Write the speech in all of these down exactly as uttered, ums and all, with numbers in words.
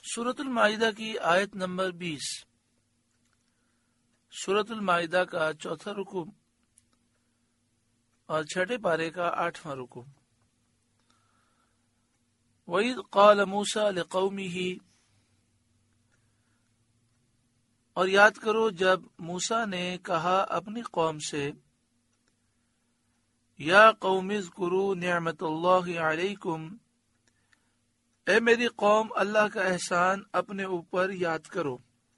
سورۃ المائدہ کی آیت نمبر بیس، سورۃ المائدہ کا چوتھا رکوع اور چھٹے پارے کا آٹھواں رکوع۔ وَإِذْ قَالَ مُوسَىٰ لِقَوْمِهِ، اور یاد کرو جب موسیٰ نے کہا اپنی قوم سے، یا قوم اذکروا نعمت اللہ علیکم، اے میری قوم اللہ کا احسان اپنے اوپر یاد کرو،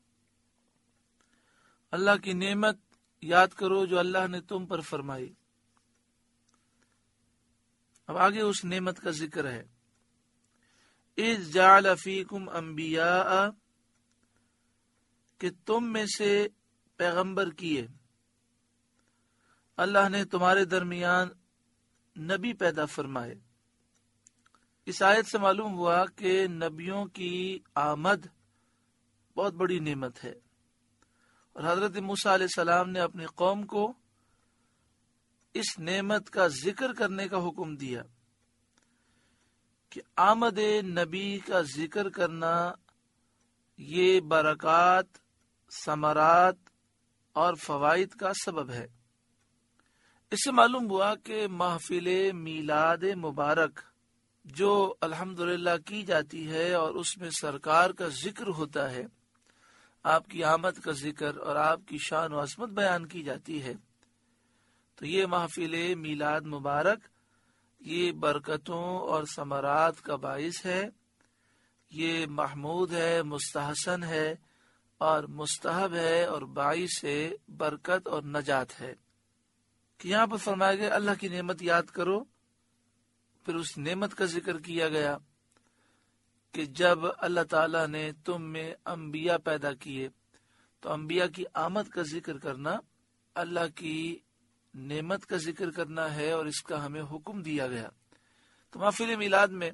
اللہ کی نعمت یاد کرو جو اللہ نے تم پر فرمائی۔ اب آگے اس نعمت کا ذکر ہے۔ اذ جعل فیکم انبیاء، کہ تم میں سے پیغمبر کیے، اللہ نے تمہارے درمیان نبی پیدا فرمائے۔ اس آیت سے معلوم ہوا کہ نبیوں کی آمد بہت بڑی نعمت ہے، اور حضرت موسیٰ علیہ السلام نے اپنی قوم کو اس نعمت کا ذکر کرنے کا حکم دیا کہ آمد نبی کا ذکر کرنا یہ برکات، ثمرات اور فوائد کا سبب ہے۔ اس سے معلوم ہوا کہ محفل میلاد مبارک جو الحمدللہ کی جاتی ہے اور اس میں سرکار کا ذکر ہوتا ہے، آپ کی آمد کا ذکر اور آپ کی شان و عظمت بیان کی جاتی ہے، تو یہ محفل میلاد مبارک یہ برکتوں اور ثمرات کا باعث ہے، یہ محمود ہے، مستحسن ہے اور مستحب ہے اور باعث برکت اور نجات ہے۔ کہ یہاں پر فرمایا گیا اللہ کی نعمت یاد کرو، پھر اس نعمت کا ذکر کیا گیا کہ جب اللہ تعالیٰ نے تم میں انبیاء پیدا کیے، تو انبیاء کی آمد کا ذکر کرنا اللہ کی نعمت کا ذکر کرنا ہے، اور اس کا ہمیں حکم دیا گیا۔ تو محفل میلاد میں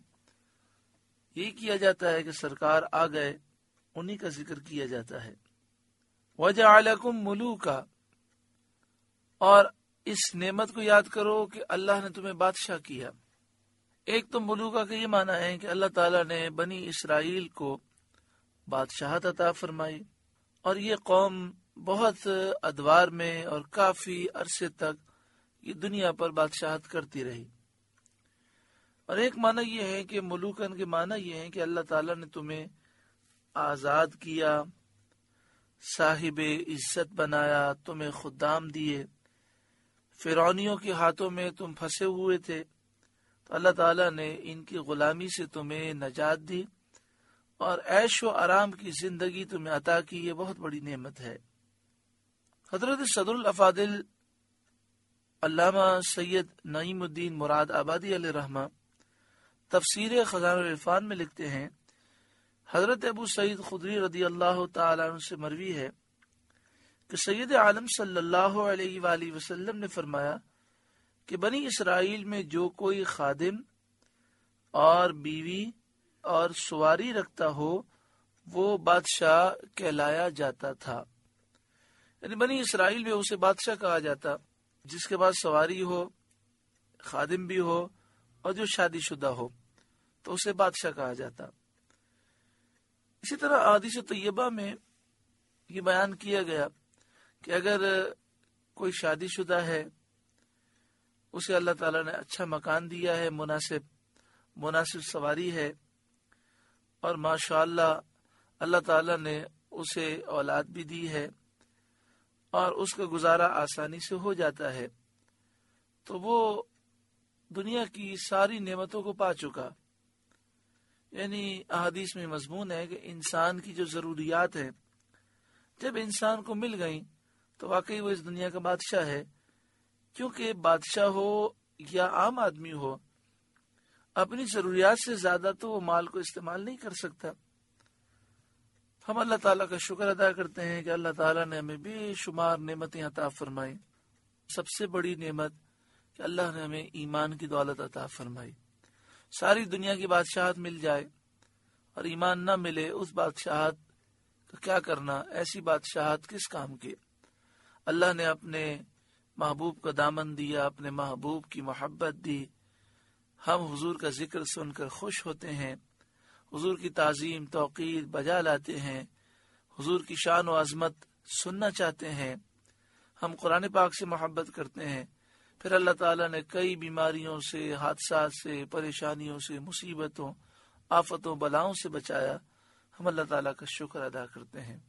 یہی کیا جاتا ہے کہ سرکار آ گئے، انہی کا ذکر کیا جاتا ہے۔ وَجَعَلَكُمْ مُلُوكًا، اور اس نعمت کو یاد کرو کہ اللہ نے تمہیں بادشاہ کیا۔ ایک تو ملوکہ کا یہ معنی ہے کہ اللہ تعالیٰ نے بنی اسرائیل کو بادشاہت عطا فرمائی، اور یہ قوم بہت ادوار میں اور کافی عرصے تک یہ دنیا پر بادشاہت کرتی رہی۔ اور ایک معنی یہ ہے کہ ملوکن کے معنی یہ ہے کہ اللہ تعالیٰ نے تمہیں آزاد کیا، صاحب عزت بنایا، تمہیں خدام دیے۔ فرعونیوں کے ہاتھوں میں تم پھنسے ہوئے تھے، تو اللہ تعالیٰ نے ان کی غلامی سے تمہیں نجات دی اور عیش و آرام کی زندگی تمہیں عطا کی۔ یہ بہت بڑی نعمت ہے۔ حضرت صدر الافاضل علامہ سید نعیم الدین مراد آبادی علیہ رحمہ تفسیر خزانہ العرفان میں لکھتے ہیں، حضرت ابو سعید خدری رضی اللہ تعالیٰ عنہ سے مروی ہے کہ سید عالم صلی اللہ علیہ وآلہ وسلم نے فرمایا کہ بنی اسرائیل میں جو کوئی خادم اور بیوی اور سواری رکھتا ہو وہ بادشاہ کہلایا جاتا تھا۔ یعنی بنی اسرائیل میں اسے بادشاہ کہا جاتا جس کے پاس سواری ہو، خادم بھی ہو اور جو شادی شدہ ہو تو اسے بادشاہ کہا جاتا۔ اسی طرح احادیث طیبہ میں یہ بیان کیا گیا کہ اگر کوئی شادی شدہ ہے، اسے اللہ تعالیٰ نے اچھا مکان دیا ہے، مناسب مناسب سواری ہے، اور ماشاءاللہ اللہ تعالیٰ نے اسے اولاد بھی دی ہے اور اس کا گزارا آسانی سے ہو جاتا ہے، تو وہ دنیا کی ساری نعمتوں کو پا چکا۔ یعنی احادیث میں مضمون ہے کہ انسان کی جو ضروریات ہیں جب انسان کو مل گئیں تو واقعی وہ اس دنیا کا بادشاہ ہے، کیونکہ بادشاہ ہو یا عام آدمی ہو اپنی ضروریات سے زیادہ تو وہ مال کو استعمال نہیں کر سکتا۔ ہم اللہ تعالیٰ کا شکر ادا کرتے ہیں کہ اللہ تعالیٰ نے ہمیں بے شمار نعمتیں عطا فرمائی۔ سب سے بڑی نعمت کہ اللہ نے ہمیں ایمان کی دولت عطا فرمائی۔ ساری دنیا کی بادشاہت مل جائے اور ایمان نہ ملے، اس بادشاہت کا کیا کرنا؟ ایسی بادشاہت کس کام کی؟ اللہ نے اپنے محبوب کا دامن دیا، اپنے محبوب کی محبت دی، ہم حضور کا ذکر سن کر خوش ہوتے ہیں، حضور کی تعظیم توقیر بجا لاتے ہیں، حضور کی شان و عظمت سننا چاہتے ہیں، ہم قرآن پاک سے محبت کرتے ہیں، پھر اللہ تعالیٰ نے کئی بیماریوں سے، حادثات سے، پریشانیوں سے، مصیبتوں، آفتوں، بلاؤں سے بچایا، ہم اللہ تعالیٰ کا شکر ادا کرتے ہیں۔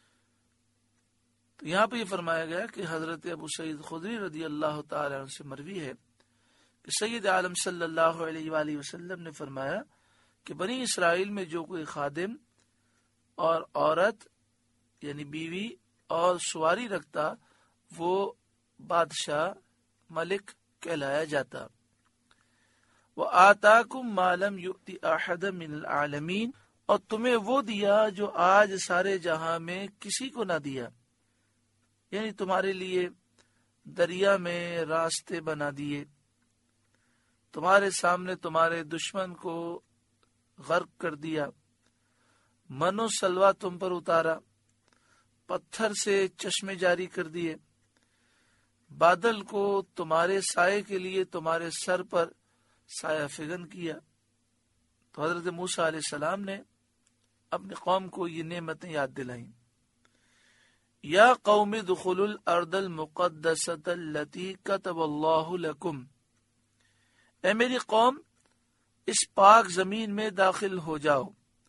تو یہاں پہ یہ فرمایا گیا کہ حضرت ابو سعید خدری رضی اللہ تعالیٰ عنہ سے مروی ہے کہ سید عالم صلی اللہ علیہ وآلہ وسلم نے فرمایا کہ بنی اسرائیل میں جو کوئی خادم اور عورت یعنی بیوی اور سواری رکھتا وہ بادشاہ ملک کہلایا جاتا۔ وَآتَاكُمْ مَا لَمْ يُؤْتِ أَحَدًا مِنَ الْعَالَمِينَ، اور تمہیں وہ دیا جو آج سارے جہاں میں کسی کو نہ دیا، یعنی تمہارے لیے دریا میں راستے بنا دیے، تمہارے سامنے تمہارے دشمن کو غرق کر دیا، من و سلوا تم پر اتارا، پتھر سے چشمے جاری کر دیے، بادل کو تمہارے سائے کے لیے تمہارے سر پر سایہ فگن کیا۔ تو حضرت موسیٰ علیہ السلام نے اپنی قوم کو یہ نعمتیں یاد دلائیں۔ یا قوم ادخلوا الارض المقدسۃ التی کتب اللہ لکم، اے میری قوم اس پاک زمین میں داخل ہو جاؤ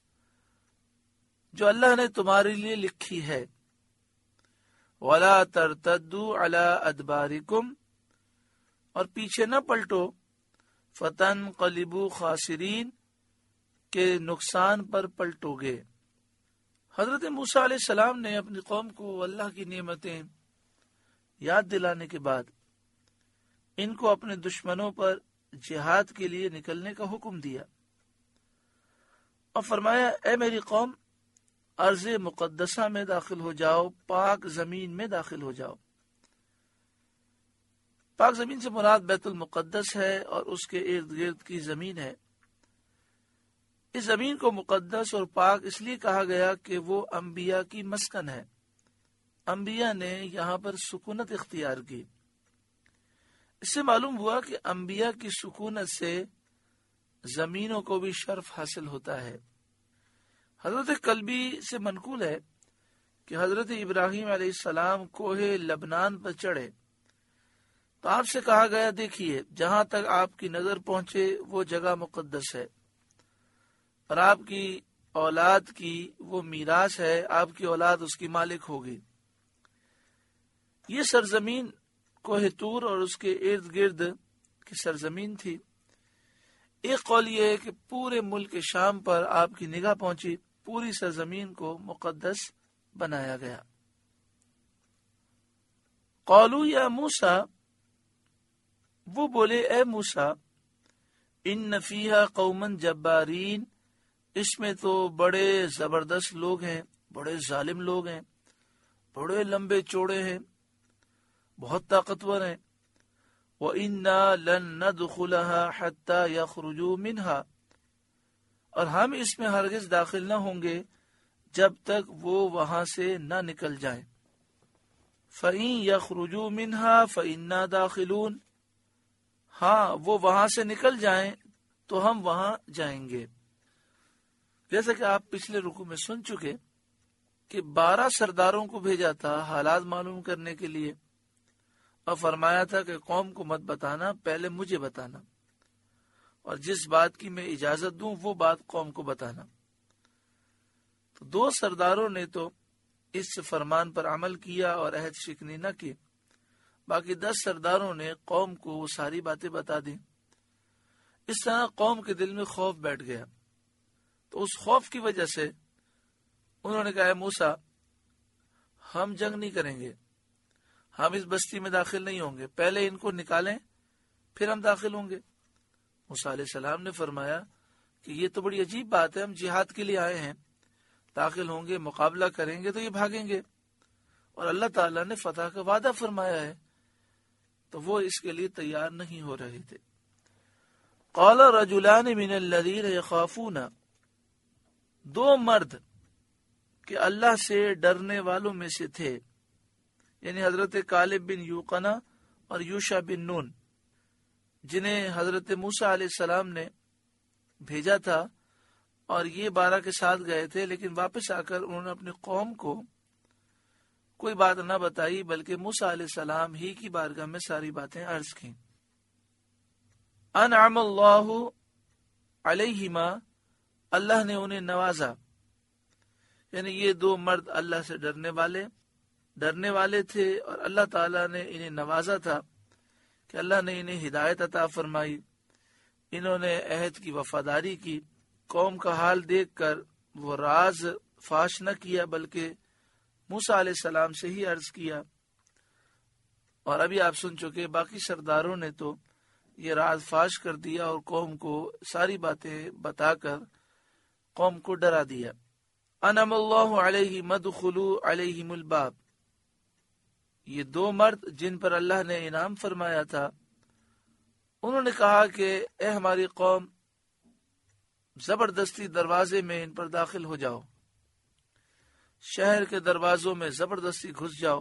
جو اللہ نے تمہارے لیے لکھی ہے۔ وَلَا تَرْتَدُّوا عَلَىٰ أَدْبَارِكُمْ، اور پیچھے نہ پلٹو، فَتَنْقَلِبُوا خَاسِرِينَ، کے نقصان پر پلٹو گے۔ حضرت موسیٰ علیہ السلام نے اپنی قوم کو اللہ کی نعمتیں یاد دلانے کے بعد ان کو اپنے دشمنوں پر جہاد کے لیے نکلنے کا حکم دیا اور فرمایا اے میری قوم ارض مقدسہ میں داخل ہو جاؤ، پاک زمین میں داخل ہو جاؤ۔ پاک زمین سے مراد بیت المقدس ہے اور اس کے ارد گرد کی زمین ہے۔ اس زمین کو مقدس اور پاک اس لیے کہا گیا کہ وہ انبیاء کی مسکن ہے، انبیاء نے یہاں پر سکونت اختیار کی۔ اس سے معلوم ہوا کہ انبیاء کی سکونت سے زمینوں کو بھی شرف حاصل ہوتا ہے۔ حضرت کلبی سے منقول ہے کہ حضرت ابراہیم علیہ السلام کوہ لبنان پر چڑھے تو آپ سے کہا گیا دیکھیے جہاں تک آپ کی نظر پہنچے وہ جگہ مقدس ہے اور آپ کی اولاد کی وہ میراث ہے، آپ کی اولاد اس کی مالک ہوگی۔ یہ سرزمین کوہ طور اور اس کے ارد گرد کی سرزمین تھی۔ ایک قول یہ ہے کہ پورے ملک شام پر آپ کی نگاہ پہنچی، پوری سرزمین کو مقدس بنایا گیا۔ قالوا یا موسیٰ، وہ بولے اے موسیٰ، ان فیہا قوما جبارین، اس میں تو بڑے زبردست لوگ ہیں، بڑے ظالم لوگ ہیں، بڑے لمبے چوڑے ہیں، بہت طاقتور ہیں۔ وَإِنَّا لَن نَّدْخُلَهَا حَتَّى يَخْرُجُوا مِنْهَا، اور ہم اس میں ہرگز داخل نہ ہوں گے جب تک وہ وہاں سے نہ نکل جائیں۔ فَإِن يَخْرُجُوا مِنْهَا فَإِنَّا دَاخِلُونَ، ہاں وہ وہاں سے نکل جائیں تو ہم وہاں جائیں گے۔ جیسا کہ آپ پچھلے رکوع میں سن چکے کہ بارہ سرداروں کو بھیجا تھا حالات معلوم کرنے کے لیے اور فرمایا تھا کہ قوم کو مت بتانا، پہلے مجھے بتانا، اور جس بات کی میں اجازت دوں وہ بات قوم کو بتانا۔ تو دو سرداروں نے تو اس فرمان پر عمل کیا اور عہد شکنی نہ کی، باقی دس سرداروں نے قوم کو وہ ساری باتیں بتا دی۔ اس طرح قوم کے دل میں خوف بیٹھ گیا، تو اس خوف کی وجہ سے انہوں نے کہا موسیٰ ہم جنگ نہیں کریں گے، ہم اس بستی میں داخل نہیں ہوں گے، پہلے ان کو نکالیں پھر ہم داخل ہوں گے۔ موسیٰ علیہ السلام نے فرمایا کہ یہ تو بڑی عجیب بات ہے، ہم جہاد کے لیے آئے ہیں، داخل ہوں گے مقابلہ کریں گے تو یہ بھاگیں گے، اور اللہ تعالیٰ نے فتح کا وعدہ فرمایا ہے، تو وہ اس کے لیے تیار نہیں ہو رہے تھے۔ قال رجلان من الذین یخافون، دو مرد کہ اللہ سے ڈرنے والوں میں سے تھے، یعنی حضرت کالب بن یوقنا اور یوشع بن نون، جنہیں حضرت موسیٰ علیہ السلام نے بھیجا تھا اور یہ بارہ کے ساتھ گئے تھے، لیکن واپس آ کر انہوں نے اپنی قوم کو کوئی بات نہ بتائی بلکہ موسیٰ علیہ السلام ہی کی بارگاہ میں ساری باتیں عرض کی۔ انعم اللہ علیہما، اللہ نے انہیں نوازا، یعنی یہ دو مرد اللہ سے ڈرنے والے ڈرنے والے تھے اور اللہ تعالیٰ نے انہیں نوازا تھا کہ اللہ نے انہیں ہدایت عطا فرمائی، انہوں نے عہد کی وفاداری کی، قوم کا حال دیکھ کر وہ راز فاش نہ کیا بلکہ موسیٰ علیہ السلام سے ہی عرض کیا۔ اور ابھی آپ سن چکے باقی سرداروں نے تو یہ راز فاش کر دیا اور قوم کو ساری باتیں بتا کر قوم کو ڈرا دیا۔ انعم اللہ علیہ مدخلو علیہم الباب، یہ دو مرد جن پر اللہ نے انعام فرمایا تھا، انہوں نے کہا کہ اے ہماری قوم، زبردستی دروازے میں ان پر داخل ہو جاؤ، شہر کے دروازوں میں زبردستی گھس جاؤ،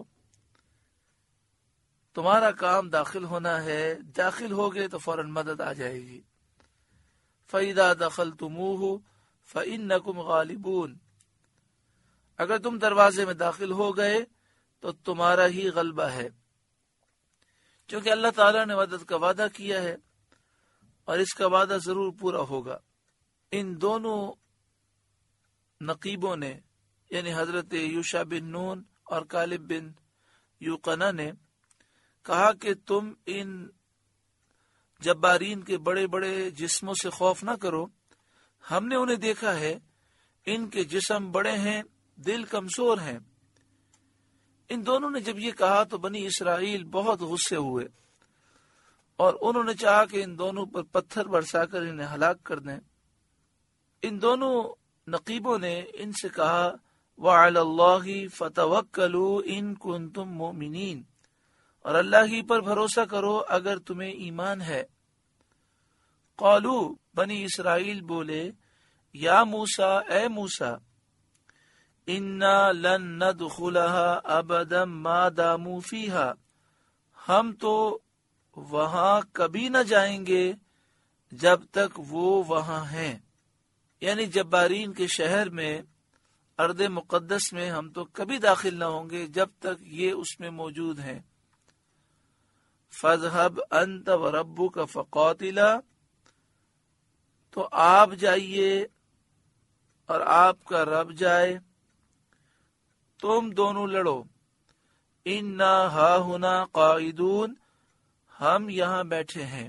تمہارا کام داخل ہونا ہے، داخل ہوگے تو فوراً مدد آ جائے گی۔ فَإِذَا دَخَلْتُمُوهُ فَإِنَّكُمْ غَالِبُونَ، اگر تم دروازے میں داخل ہو گئے تو تمہارا ہی غلبہ ہے، کیونکہ اللہ تعالیٰ نے مدد کا وعدہ کیا ہے اور اس کا وعدہ ضرور پورا ہوگا۔ ان دونوں نقیبوں نے، یعنی حضرت یوشع بن نون اور کالب بن یوقنا نے کہا کہ تم ان جبارین کے بڑے بڑے جسموں سے خوف نہ کرو، ہم نے انہیں دیکھا ہے، ان کے جسم بڑے ہیں، دل کمزور ہیں۔ ان دونوں نے جب یہ کہا تو بنی اسرائیل بہت غصے ہوئے اور انہوں نے چاہا کہ ان دونوں پر پتھر برسا کر انہیں ہلاک کر دیں۔ ان دونوں نقیبوں نے ان سے کہا وَعَلَى اللَّهِ فَتَوَكَّلُوا إِن كُنتُم مُؤْمِنِينَ، اور اللہ ہی پر بھروسہ کرو اگر تمہیں ایمان ہے۔ قالو، بنی اسرائیل بولے، یا موسیٰ، اے موسیٰ، انا لن ندخلها ابدا ما داموا فيها، ہم تو وہاں کبھی نہ جائیں گے جب تک وہ وہاں ہیں، یعنی جبارین کے شہر میں، ارض مقدس میں ہم تو کبھی داخل نہ ہوں گے جب تک یہ اس میں موجود ہیں۔ فَاذْهَبْ أَنْتَ وَرَبُّكَ فَقَاتِلَا، تو آپ جائیے اور آپ کا رب جائے، تم دونوں لڑو، اِنَّا هَاهُنَا قَاعِدُونَ، ہم یہاں بیٹھے ہیں۔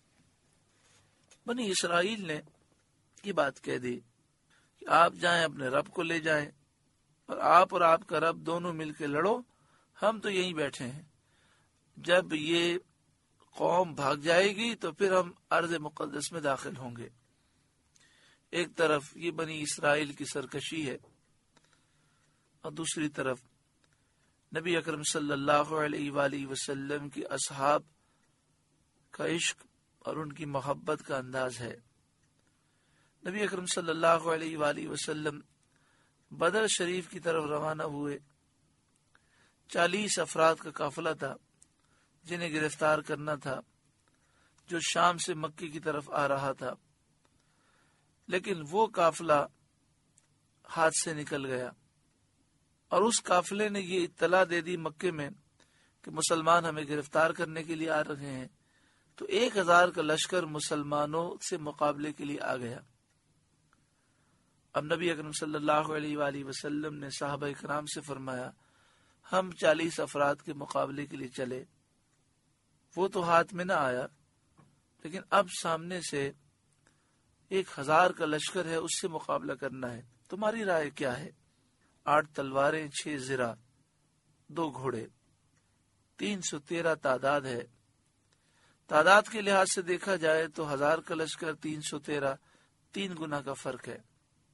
بنی اسرائیل نے یہ بات کہہ دی کہ آپ جائیں، اپنے رب کو لے جائیں، اور آپ اور آپ کا رب دونوں مل کے لڑو، ہم تو یہیں بیٹھے ہیں، جب یہ قوم بھاگ جائے گی تو پھر ہم ارض مقدس میں داخل ہوں گے۔ ایک طرف یہ بنی اسرائیل کی سرکشی ہے اور دوسری طرف نبی اکرم صلی اللہ علیہ وآلہ وسلم کی اصحاب کا عشق اور ان کی محبت کا انداز ہے۔ نبی اکرم صلی اللہ علیہ وآلہ وسلم بدر شریف کی طرف روانہ ہوئے، چالیس افراد کا قافلہ تھا جنہیں گرفتار کرنا تھا، جو شام سے مکے کی طرف آ رہا تھا، لیکن وہ قافلہ ہاتھ سے نکل گیا اور اس قافلے نے یہ اطلاع دے دی مکے میں کہ مسلمان ہمیں گرفتار کرنے کے لیے آ رہے ہیں، تو ایک ہزار کا لشکر مسلمانوں سے مقابلے کے لیے آ گیا۔ اب نبی اکرم صلی اللہ علیہ وآلہ وسلم نے صحابہ کرام سے فرمایا، ہم چالیس افراد کے مقابلے کے لیے چلے، وہ تو ہاتھ میں نہ آیا، لیکن اب سامنے سے ایک ہزار کا لشکر ہے، اس سے مقابلہ کرنا ہے، تمہاری رائے کیا ہے؟ آٹھ تلواریں، چھ زرہ، دو گھوڑے، تین سو تیرہ تعداد ہے۔ تعداد کے لحاظ سے دیکھا جائے تو ہزار کا لشکر، تین سو تیرہ، تین گنا کا فرق ہے،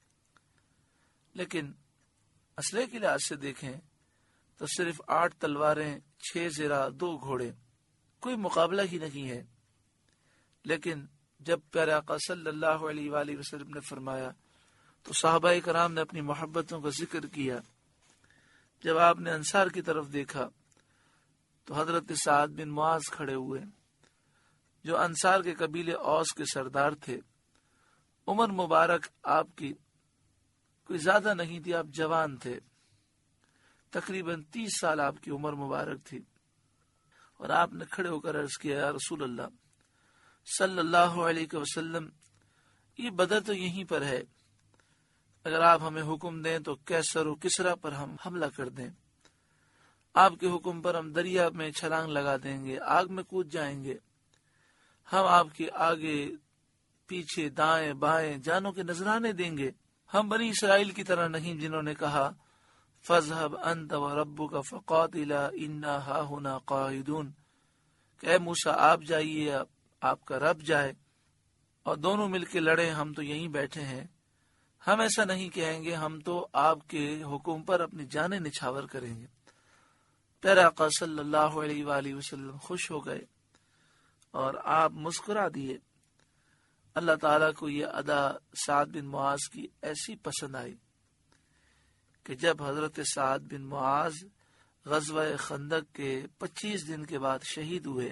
لیکن اسلحے کے لحاظ سے دیکھیں تو صرف آٹھ تلواریں، چھ زرہ، دو گھوڑے، کوئی مقابلہ ہی نہیں ہے۔ لیکن جب پیارے آقا صلی اللہ علیہ وآلہ وسلم نے فرمایا تو صحابہ کرام نے اپنی محبتوں کا ذکر کیا۔ جب آپ نے انصار کی طرف دیکھا تو حضرت سعد بن معاذ کھڑے ہوئے، جو انصار کے قبیلے اوس کے سردار تھے۔ عمر مبارک آپ کی کوئی زیادہ نہیں تھی، آپ جوان تھے، تقریباً تیس سال آپ کی عمر مبارک تھی، اور آپ نے کھڑے ہو کر عرض کیا یا رسول اللہ صلی اللہ علیہ وسلم، یہ بدر تو یہیں پر ہے، اگر آپ ہمیں حکم دیں تو کیسر و کسرا پر ہم حملہ کر دیں، آپ کے حکم پر ہم دریا میں چھلانگ لگا دیں گے، آگ میں کود جائیں گے، ہم آپ کے آگے پیچھے دائیں بائیں جانوں کے نذرانے دیں گے، ہم بنی اسرائیل کی طرح نہیں جنہوں نے کہا فَاذْهَبْ أَنْتَ وَرَبُّكَ فَقَاتِلَا إِنَّا هَاهُنَا قَاعِدُونَ، کہ اے موسیٰ آپ جائیے، آپ کا رب جائے اور دونوں مل کے لڑیں، ہم تو یہیں بیٹھے ہیں۔ ہم ایسا نہیں کہیں گے، ہم تو آپ کے حکم پر اپنی جانیں نچھاور کریں گے۔ پیارے آقا صلی اللہ علیہ وآلہ وسلم خوش ہو گئے اور آپ مسکرا دیے۔ اللہ تعالیٰ کو یہ ادا سعد بن معاذ کی ایسی پسند آئی کہ جب حضرت سعد بن معاذ غزوہ خندق کے پچیس دن کے بعد شہید ہوئے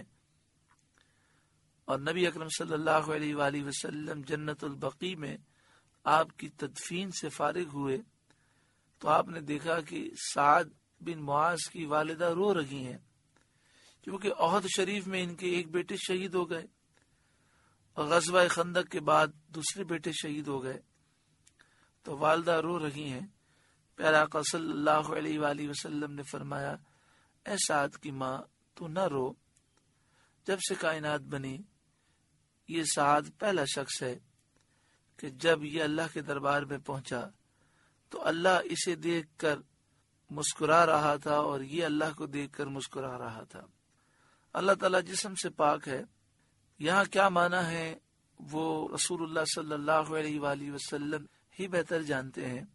اور نبی اکرم صلی اللہ علیہ وآلہ وسلم جنت البقیع میں آپ کی تدفین سے فارغ ہوئے، تو آپ نے دیکھا کہ سعد بن معاذ کی والدہ رو رہی ہیں، کیونکہ احد شریف میں ان کے ایک بیٹے شہید ہو گئے اور غزوہ خندق کے بعد دوسرے بیٹے شہید ہو گئے، تو والدہ رو رہی ہیں۔ پیارے آقا صلی اللہ علیہ وآلہ وسلم نے فرمایا اے سعد کی ماں تو نہ رو، جب سے کائنات بنی یہ سعد پہلا شخص ہے کہ جب یہ اللہ کے دربار میں پہنچا تو اللہ اسے دیکھ کر مسکرا رہا تھا اور یہ اللہ کو دیکھ کر مسکرا رہا تھا۔ اللہ تعالیٰ جسم سے پاک ہے، یہاں کیا معنی ہے وہ رسول اللہ صلی اللہ علیہ وآلہ وسلم ہی بہتر جانتے ہیں۔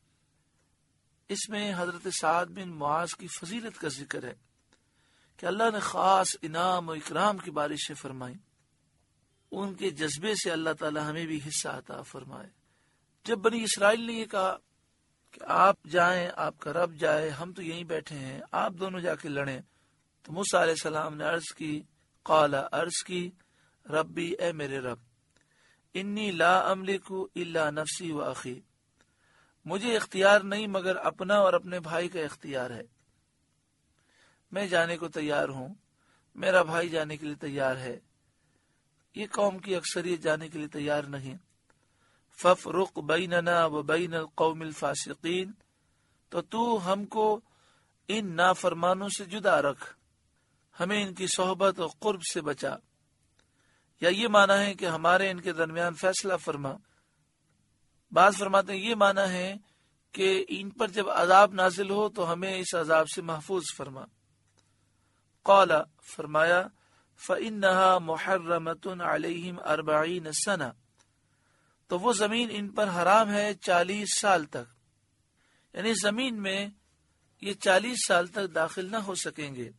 اس میں حضرت سعد بن معاذ کی فضیلت کا ذکر ہے کہ اللہ نے خاص انعام و اکرام کی بارشیں فرمائی، ان کے جذبے سے اللہ تعالی ہمیں بھی حصہ عطا فرمائے۔ جب بنی اسرائیل نے یہ کہا کہ آپ جائیں، آپ کا رب جائے، ہم تو یہیں بیٹھے ہیں، آپ دونوں جا کے لڑیں، تو موسیٰ علیہ السلام نے عرض کی قال عرض کی ربی اے میرے رب انی لا املک الا نفسی و اخی، مجھے اختیار نہیں مگر اپنا اور اپنے بھائی کا اختیار ہے، میں جانے کو تیار ہوں، میرا بھائی جانے کے لیے تیار ہے، یہ قوم کی اکثریت جانے کے لیے تیار نہیں۔ فَفْرُقْ بَيْنَنَا وَبَيْنَ الْقَوْمِ الْفَاسِقِينَ، تو تو ہم کو ان نافرمانوں سے جدا رکھ، ہمیں ان کی صحبت اور قرب سے بچا، یا یہ معنی ہے کہ ہمارے ان کے درمیان فیصلہ فرما۔ بعض فرماتے ہیں یہ معنی ہے کہ ان پر جب عذاب نازل ہو تو ہمیں اس عذاب سے محفوظ فرما۔ قال فرمایا فَإِنَّهَا مُحَرَّمَةٌ عَلَيْهِمْ أَرْبَعِينَ سَنَةً، تو وہ زمین ان پر حرام ہے چالیس سال تک، یعنی زمین میں یہ چالیس سال تک داخل نہ ہو سکیں گے۔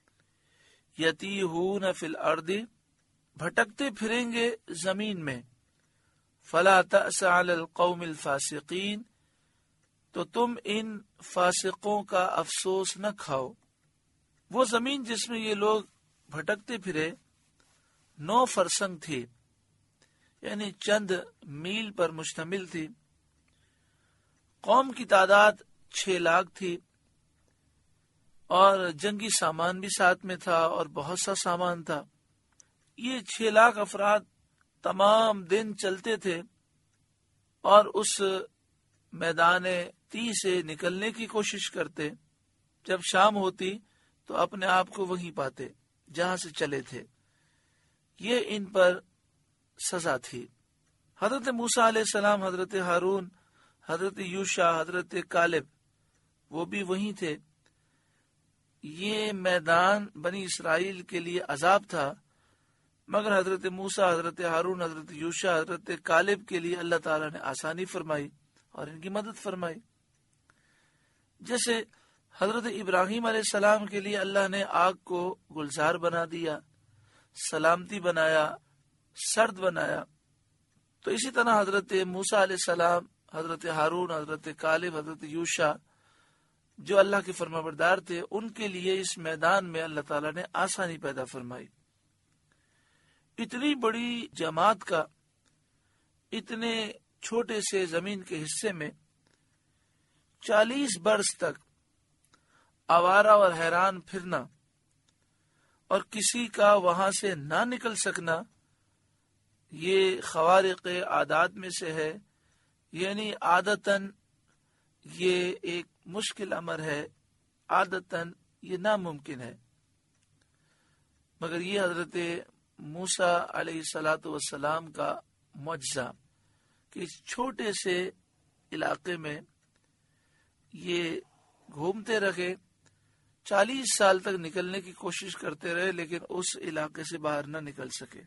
یتیہون فی الارض، بھٹکتے پھریں گے زمین میں۔ فلا تأس علی القوم الفاسقین، تو تم ان فاسقوں کا افسوس نہ کھاؤ۔ وہ زمین جس میں یہ لوگ بھٹکتے پھرے نو فرسنگ تھی، یعنی چند میل پر مشتمل تھی، قوم کی تعداد چھ لاکھ تھی اور جنگی سامان بھی ساتھ میں تھا اور بہت سا سامان تھا۔ یہ چھ لاکھ افراد تمام دن چلتے تھے اور اس میدان تی سے نکلنے کی کوشش کرتے، جب شام ہوتی تو اپنے آپ کو وہیں پاتے جہاں سے چلے تھے۔ یہ ان پر سزا تھی۔ حضرت موسیٰ علیہ السلام، حضرت ہارون، حضرت یوشع، حضرت کالب وہ بھی وہیں تھے۔ یہ میدان بنی اسرائیل کے لیے عذاب تھا، مگر حضرت موسیٰ، حضرت ہارون، حضرت یوشع، حضرت کالب کے لیے اللہ تعالیٰ نے آسانی فرمائی اور ان کی مدد فرمائی۔ جیسے حضرت ابراہیم علیہ السلام کے لیے اللہ نے آگ کو گلزار بنا دیا، سلامتی بنایا، سرد بنایا، تو اسی طرح حضرت موسیٰ علیہ السلام، حضرت ہارون، حضرت کالب، حضرت یوشع جو اللہ کے فرمانبردار تھے، ان کے لیے اس میدان میں اللہ تعالیٰ نے آسانی پیدا فرمائی۔ اتنی بڑی جماعت کا، اتنے چھوٹے سے زمین کے حصے میں چالیس برس تک آوارہ اور حیران پھرنا اور کسی کا وہاں سے نہ نکل سکنا، یہ خوارق عادات میں سے ہے، یعنی عادتاً یہ ایک مشکل امر ہے، عادتاً یہ ناممکن ہے، مگر یہ حضرت موسیٰ علیہ الصلاۃ والسلام کا معجزہ کہ اس چھوٹے سے علاقے میں یہ گھومتے رہے، چالیس سال تک نکلنے کی کوشش کرتے رہے لیکن اس علاقے سے باہر نہ نکل سکے۔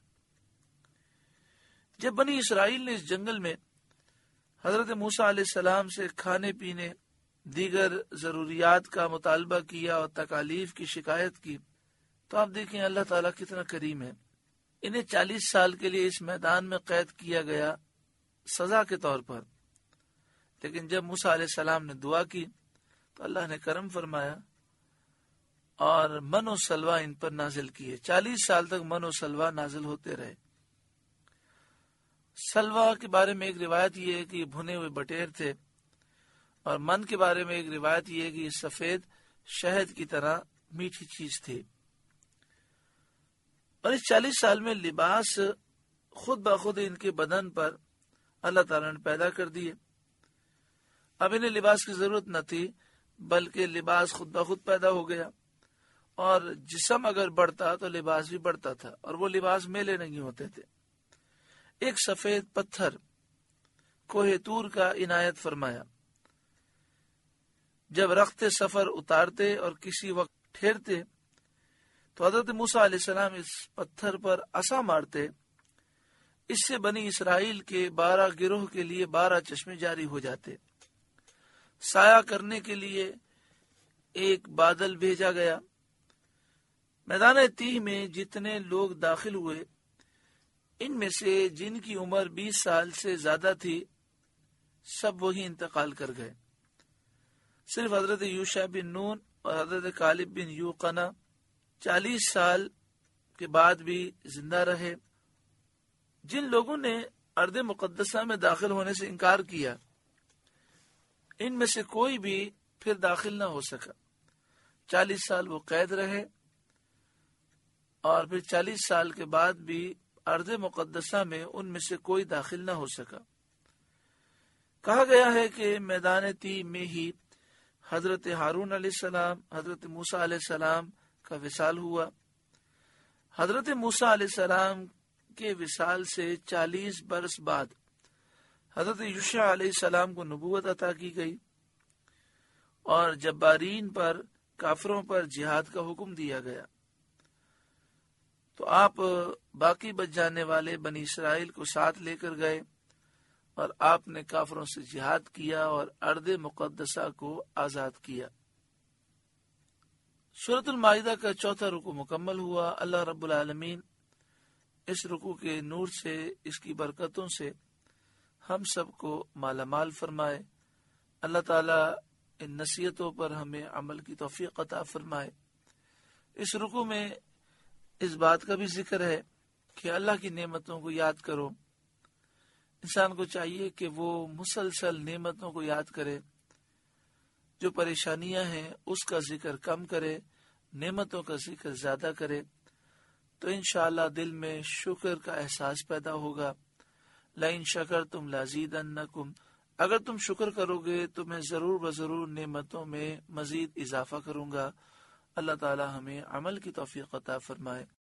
جب بنی اسرائیل نے اس جنگل میں حضرت موسیٰ علیہ السلام سے کھانے پینے، دیگر ضروریات کا مطالبہ کیا اور تکالیف کی شکایت کی، تو آپ دیکھیں اللہ تعالیٰ کتنا کریم ہے۔ انہیں چالیس سال کے لیے اس میدان میں قید کیا گیا سزا کے طور پر، لیکن جب موسیٰ علیہ السلام نے دعا کی تو اللہ نے کرم فرمایا اور من و سلوہ ان پر نازل کیے۔ چالیس سال تک من و سلوہ نازل ہوتے رہے۔ سلوہ کے بارے میں ایک روایت یہ ہے کہ یہ بھنے ہوئے بٹیر تھے، اور من کے بارے میں ایک روایت یہ ہے کہ یہ سفید شہد کی طرح میٹھی چیز تھی۔ اور اس چالیس سال میں لباس خود بخود ان کے بدن پر اللہ تعالیٰ نے پیدا کر دیے۔ اب انہیں لباس کی ضرورت نہ تھی، بلکہ لباس خود بخود پیدا ہو گیا، اور جسم اگر بڑھتا تو لباس بھی بڑھتا تھا، اور وہ لباس میلے نہیں ہوتے تھے۔ ایک سفید پتھر کوہ طور کا عنایت فرمایا۔ جب رخت سفر اتارتے اور کسی وقت ٹھہرتے تو حضرت موسیٰ علیہ السلام اس پتھر پر عصا مارتے، اس سے بنی اسرائیل کے بارہ گروہ کے لیے بارہ چشمے جاری ہو جاتے۔ سایہ کرنے کے لیے ایک بادل بھیجا گیا۔ میدان تیہ میں جتنے لوگ داخل ہوئے، ان میں سے جن کی عمر بیس سال سے زیادہ تھی سب وہی انتقال کر گئے۔ صرف حضرت یوشع بن نون اور حضرت کالب بن یوقنا چالیس سال کے بعد بھی زندہ رہے۔ جن لوگوں نے ارض مقدسہ میں داخل ہونے سے انکار کیا، ان میں سے کوئی بھی پھر داخل نہ ہو سکا۔ چالیس سال وہ قید رہے، اور پھر چالیس سال کے بعد بھی ارض مقدسہ میں ان میں سے کوئی داخل نہ ہو سکا۔ کہا گیا ہے کہ میدان تیہ میں ہی حضرت ہارون علیہ السلام، حضرت موسیٰ علیہ السلام کا وصال ہوا۔ حضرت موسیٰ علیہ السلام کے وصال سے چالیس برس بعد حضرت یوشع علیہ السلام کو نبوت عطا کی گئی، اور جبارین پر، کافروں پر جہاد کا حکم دیا گیا۔ تو آپ باقی بچ جانے والے بنی اسرائیل کو ساتھ لے کر گئے، اور آپ نے کافروں سے جہاد کیا اور ارض مقدسہ کو آزاد کیا۔ سورۃ المائدہ کا چوتھا رکوع مکمل ہوا۔ اللہ رب العالمین اس رکوع کے نور سے، اس کی برکتوں سے ہم سب کو مالا مال فرمائے۔ اللہ تعالیٰ ان نصیحتوں پر ہمیں عمل کی توفیق عطا فرمائے۔ اس رکوع میں اس بات کا بھی ذکر ہے کہ اللہ کی نعمتوں کو یاد کرو۔ انسان کو چاہیے کہ وہ مسلسل نعمتوں کو یاد کرے، جو پریشانیاں ہیں اس کا ذکر کم کرے، نعمتوں کا ذکر زیادہ کرے، تو انشاءاللہ دل میں شکر کا احساس پیدا ہوگا۔ لئن شکرتم لازیدنکم، اگر تم شکر کرو گے تو میں ضرور بضرور نعمتوں میں مزید اضافہ کروں گا۔ اللہ تعالی ہمیں عمل کی توفیق عطا فرمائے۔